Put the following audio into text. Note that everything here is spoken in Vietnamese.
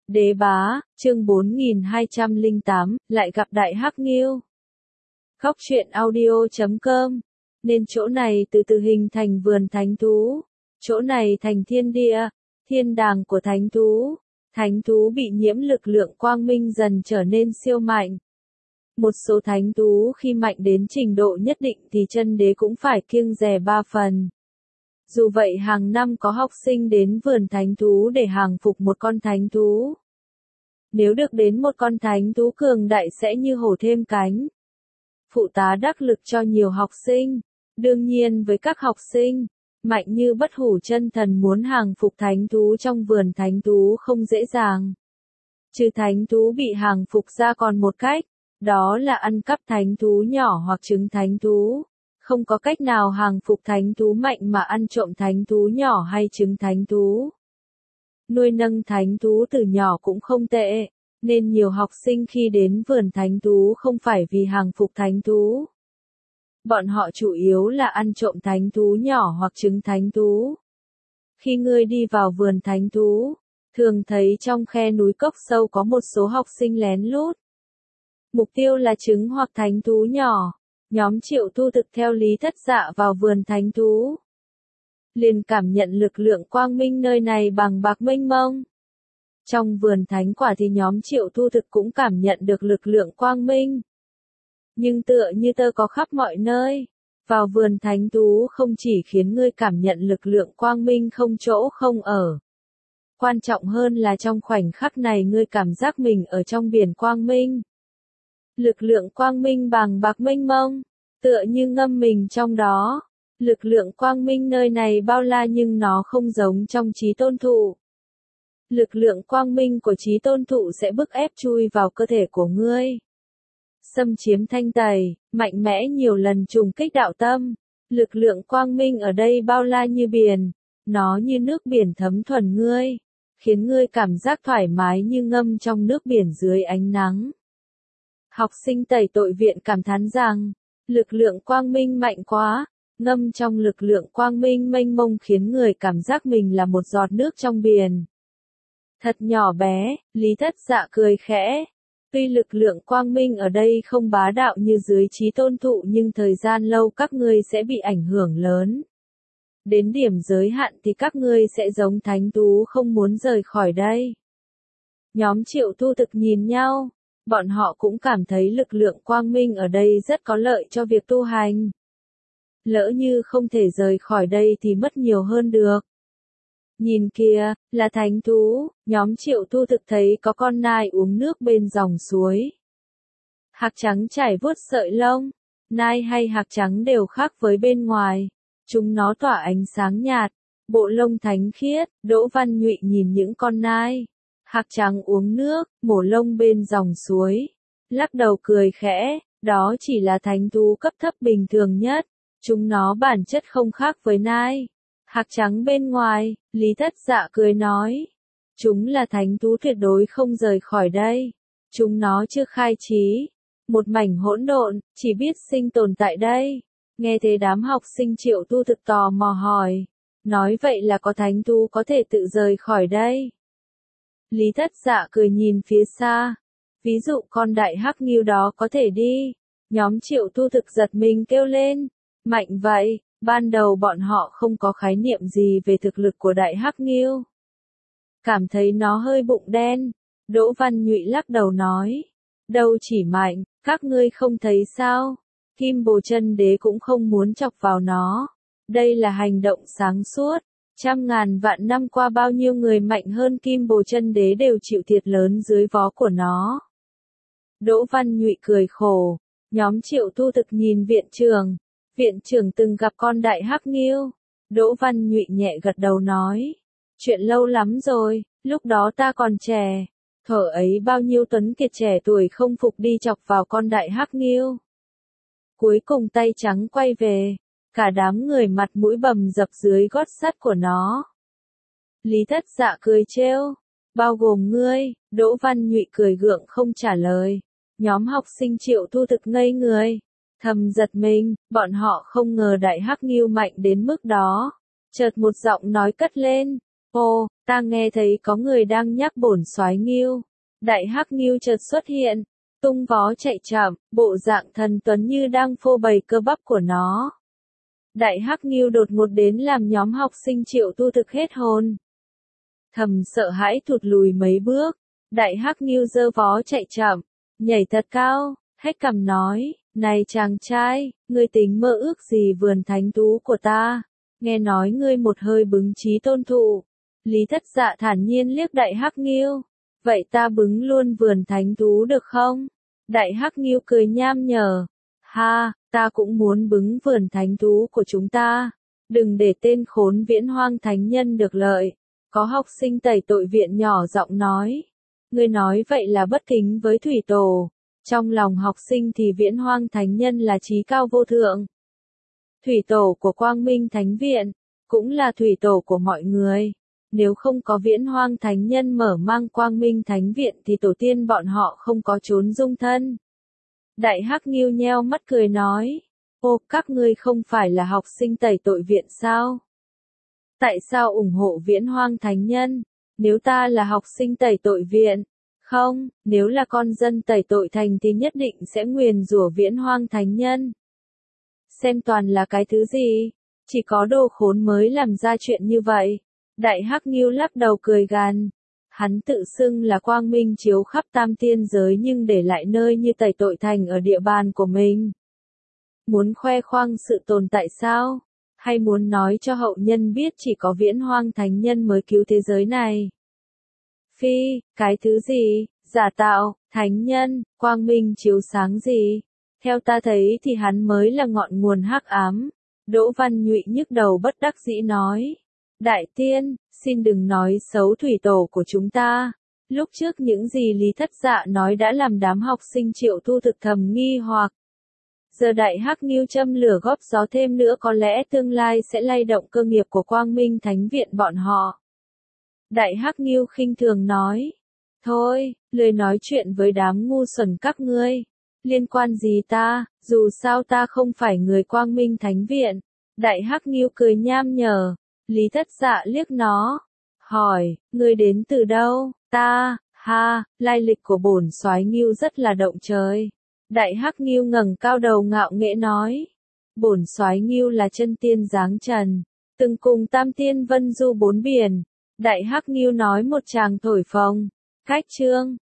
Đế bá, chương 4208, lại gặp Đại Hắc Ngưu. Góc truyện audio.com. Nên chỗ này từ từ hình thành vườn thánh thú. Chỗ này thành thiên địa, thiên đàng của thánh thú. Thánh thú bị nhiễm lực lượng quang minh dần trở nên siêu mạnh. Một số thánh thú khi mạnh đến trình độ nhất định thì chân đế cũng phải kiêng dè 3 phần. Dù vậy hàng năm có học sinh đến vườn thánh thú để hàng phục một con thánh thú. Nếu được đến một con thánh thú cường đại sẽ như hổ thêm cánh. Phụ tá đắc lực cho nhiều học sinh. Đương nhiên với các học sinh, mạnh như bất hủ chân thần muốn hàng phục thánh thú trong vườn thánh thú không dễ dàng. Trừ thánh thú bị hàng phục ra còn một cách, đó là ăn cắp thánh thú nhỏ hoặc trứng thánh thú. Không có cách nào hàng phục thánh thú mạnh mà ăn trộm thánh thú nhỏ hay trứng thánh thú. Nuôi nâng thánh thú từ nhỏ cũng không tệ, nên nhiều học sinh khi đến vườn thánh thú không phải vì hàng phục thánh thú. Bọn họ chủ yếu là ăn trộm thánh thú nhỏ hoặc trứng thánh thú. Khi ngươi đi vào vườn thánh thú, thường thấy trong khe núi cốc sâu có một số học sinh lén lút. Mục tiêu là trứng hoặc thánh thú nhỏ. Nhóm Triệu Tu thực theo Lý Thất Dạ vào vườn thánh thú. Liền cảm nhận lực lượng quang minh nơi này bằng bạc mênh mông. Trong vườn thánh quả thì nhóm Triệu Tu thực cũng cảm nhận được lực lượng quang minh. Nhưng tựa như tơ có khắp mọi nơi. Vào vườn thánh thú không chỉ khiến ngươi cảm nhận lực lượng quang minh không chỗ không ở. Quan trọng hơn là trong khoảnh khắc này ngươi cảm giác mình ở trong biển quang minh. Lực lượng quang minh bằng bạc mênh mông, tựa như ngâm mình trong đó. Lực lượng quang minh nơi này bao la nhưng nó không giống trong Chí Tôn Thụ. Lực lượng quang minh của Chí Tôn Thụ sẽ bức ép chui vào cơ thể của ngươi. Xâm chiếm thanh tẩy, mạnh mẽ nhiều lần trùng kích đạo tâm. Lực lượng quang minh ở đây bao la như biển, nó như nước biển thấm thuần ngươi, khiến ngươi cảm giác thoải mái như ngâm trong nước biển dưới ánh nắng. Học sinh tẩy tội viện cảm thán rằng, lực lượng quang minh mạnh quá, ngâm trong lực lượng quang minh mênh mông khiến người cảm giác mình là một giọt nước trong biển. Thật nhỏ bé, Lý Thất Dạ cười khẽ. Tuy lực lượng quang minh ở đây không bá đạo như dưới Chí Tôn Thụ nhưng thời gian lâu các ngươi sẽ bị ảnh hưởng lớn. Đến điểm giới hạn thì các ngươi sẽ giống thánh thú không muốn rời khỏi đây. Nhóm Triệu Tu thực nhìn nhau. Bọn họ cũng cảm thấy lực lượng quang minh ở đây rất có lợi cho việc tu hành. Lỡ như không thể rời khỏi đây thì mất nhiều hơn được. Nhìn kìa, là thánh thú, nhóm Triệu Tu thực thấy có con nai uống nước bên dòng suối. Hạc trắng trải vuốt sợi lông, nai hay hạc trắng đều khác với bên ngoài. Chúng nó tỏa ánh sáng nhạt, bộ lông thánh khiết. Đỗ Văn Nhụy nhìn những con nai hạc trắng uống nước, mổ lông bên dòng suối. Lắc đầu cười khẽ, đó chỉ là thánh thú cấp thấp bình thường nhất. Chúng nó bản chất không khác với nai hạc trắng bên ngoài, Lý Thất Dạ cười nói. Chúng là thánh thú tuyệt đối không rời khỏi đây. Chúng nó chưa khai trí. Một mảnh hỗn độn, chỉ biết sinh tồn tại đây. Nghe thế đám học sinh Triệu Tu thực tò mò hỏi. Nói vậy là có thánh thú có thể tự rời khỏi đây. Lý Thất Dạ cười nhìn phía xa. Ví dụ con Đại Hắc Ngưu đó có thể đi. Nhóm Triệu Tu thực giật mình kêu lên. Mạnh vậy, ban đầu bọn họ không có khái niệm gì về thực lực của Đại Hắc Ngưu. Cảm thấy nó hơi bụng đen. Đỗ Văn Nhụy lắc đầu nói. Đâu chỉ mạnh, các ngươi không thấy sao. Kim Bồ Chân Đế cũng không muốn chọc vào nó. Đây là hành động sáng suốt. Trăm ngàn vạn năm qua bao nhiêu người mạnh hơn Kim Bồ Chân Đế đều chịu thiệt lớn dưới vó của nó. Đỗ Văn Nhụy cười khổ. Nhóm Triệu Tu thực nhìn viện trưởng. Viện trưởng từng gặp con Đại Hắc Ngưu. Đỗ Văn Nhụy nhẹ gật đầu nói. Chuyện lâu lắm rồi, lúc đó ta còn trẻ. Thuở ấy bao nhiêu tuấn kiệt trẻ tuổi không phục đi chọc vào con Đại Hắc Ngưu. Cuối cùng tay trắng quay về. Cả đám người mặt mũi bầm dập dưới gót sắt của nó. Lý Thất Dạ cười trêu. Bao gồm ngươi. Đỗ Văn Nhụy cười gượng không trả lời. Nhóm học sinh Triệu Tu thực ngây người. Thầm giật mình, bọn họ không ngờ Đại Hắc Ngưu mạnh đến mức đó. Chợt một giọng nói cất lên. Ồ, Ta nghe thấy có người đang nhắc bổn soái Ngưu. Đại Hắc Ngưu chợt xuất hiện, tung vó chạy chậm, bộ dạng thần tuấn như đang phô bày cơ bắp của nó. Đại Hắc Ngưu đột ngột đến làm nhóm học sinh Triệu Tu Thực hết hồn. Thầm sợ hãi thụt lùi mấy bước. Đại Hắc Ngưu giơ vó chạy chậm, nhảy thật cao, hét cằm nói, này chàng trai, ngươi tính mơ ước gì vườn thánh thú của ta? Nghe nói ngươi một hơi bứng trí tôn thụ. Lý Thất Dạ thản nhiên liếc Đại Hắc Ngưu. Vậy ta bứng luôn vườn thánh thú được không? Đại Hắc Ngưu cười nham nhở. Ha, ta cũng muốn bứng vườn thánh thú của chúng ta. Đừng để tên khốn Viễn Hoang thánh nhân được lợi. Có học sinh tẩy tội viện nhỏ giọng nói. Ngươi nói vậy là bất kính với thủy tổ. Trong lòng học sinh thì Viễn Hoang thánh nhân là trí cao vô thượng. Thủy tổ của Quang Minh Thánh Viện, cũng là thủy tổ của mọi người. Nếu không có Viễn Hoang thánh nhân mở mang Quang Minh Thánh Viện thì tổ tiên bọn họ không có chốn dung thân. Đại Hắc Ngưu nheo mắt cười nói, ô, các ngươi không phải là học sinh tẩy tội viện sao? Tại sao ủng hộ Viễn Hoang thánh nhân? Nếu ta là học sinh tẩy tội viện, không, nếu là con dân tẩy tội thành thì nhất định sẽ nguyền rủa Viễn Hoang thánh nhân. Xem toàn là cái thứ gì? Chỉ có đồ khốn mới làm ra chuyện như vậy. Đại Hắc Ngưu lắc đầu cười gằn. Hắn tự xưng là quang minh chiếu khắp tam tiên giới nhưng để lại nơi như tẩy tội thành ở địa bàn của mình. Muốn khoe khoang sự tồn tại sao? Hay muốn nói cho hậu nhân biết chỉ có Viễn Hoang thánh nhân mới cứu thế giới này? Phi, cái thứ gì? Giả tạo, thánh nhân, quang minh chiếu sáng gì? Theo ta thấy thì hắn mới là ngọn nguồn hắc ám. Đỗ Văn Nhụy nhức đầu bất đắc dĩ nói. Đại tiên, xin đừng nói xấu thủy tổ của chúng ta. Lúc trước những gì Lý Thất Dạ nói đã làm đám học sinh Triệu Tu Thực thầm nghi hoặc. Giờ Đại Hắc Ngưu châm lửa góp gió thêm nữa có lẽ tương lai sẽ lay động cơ nghiệp của Quang Minh Thánh Viện bọn họ. Đại Hắc Ngưu khinh thường nói. Thôi, lười nói chuyện với đám ngu xuẩn các ngươi. Liên quan gì ta, dù sao ta không phải người Quang Minh Thánh Viện. Đại Hắc Ngưu cười nham nhở. Lý Thất Dạ liếc nó. Hỏi, ngươi đến từ đâu? Ta, ha, lai lịch của bổn soái Ngưu rất là động trời. Đại Hắc Ngưu ngẩng cao đầu ngạo nghễ nói. Bổn soái Ngưu là chân tiên giáng trần. Từng cùng tam tiên vân du bốn biển. Đại Hắc Ngưu nói một tràng thổi phồng. Cách chương.